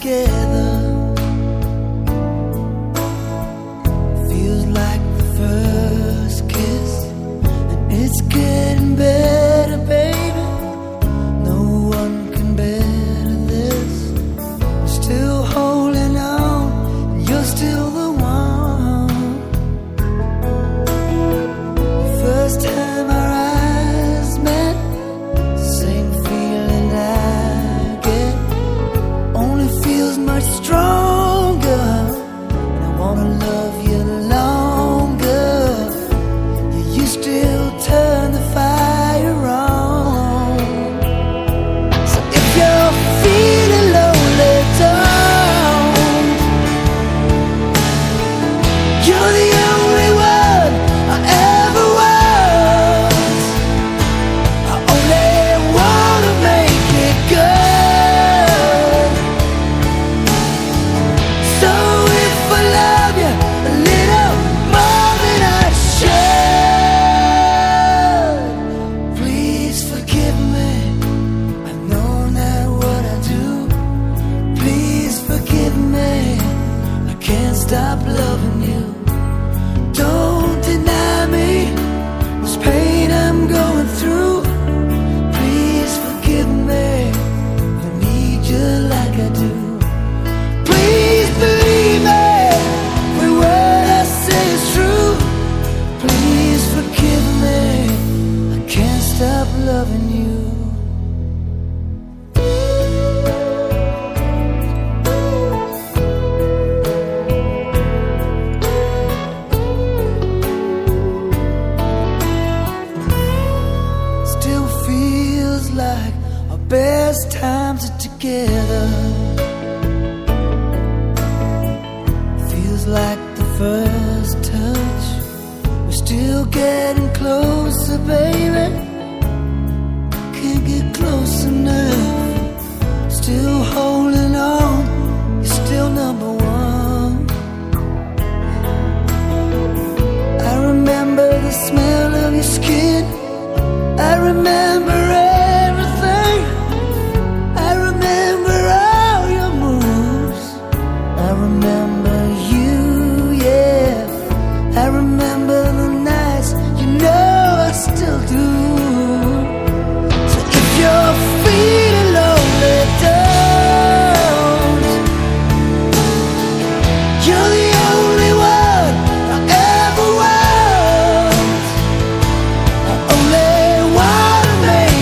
together. Feels like the first kiss, and it's getting better, baby. No one can better this. I'm still holding on, and you're still the one. First time our eyes met, same feeling I get, only feels much stronger. And I wanna love you longer. You still turn the fire on. So if you're feeling lonely, don't. You're the only one I ever was. I only wanna make it good. So if I love you a little more than I should, please forgive me. I know not what I do. Please forgive me. I can't stop loving you. Don't deny me this pain I'm going through. Please forgive me. I need you like I do. Please believe me. Every word I say is true. Please forgive me. I can't stop loving you. Still feels like our best times are together. Feels like the first touch. We're still getting closer, baby. Can't get close enough. Still holding on. You're still number one. I remember the smell of your skin. I remember everything. I remember all your moves. I remember you, yeah. I remember the nights, you know I still do. So if you're feeling lonely, don't. You're the only one I ever was. I only wanna make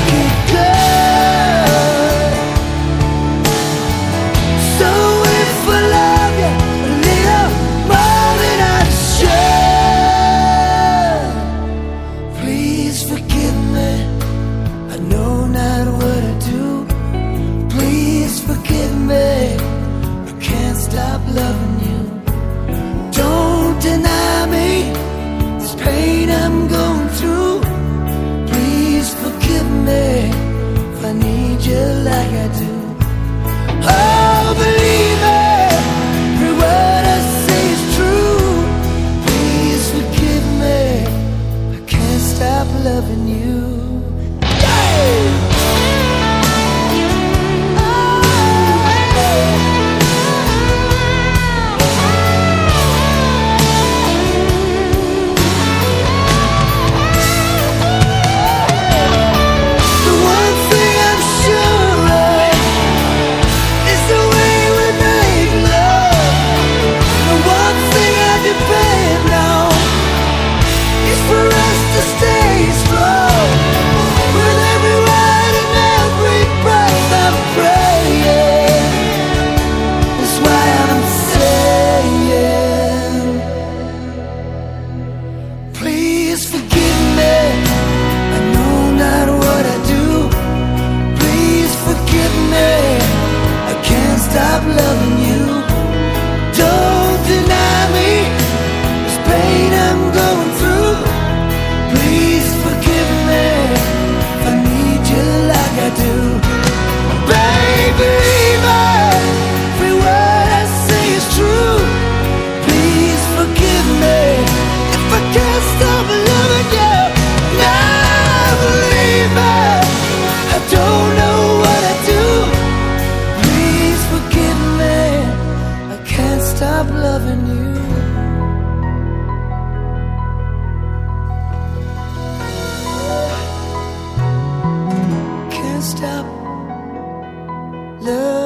stop loving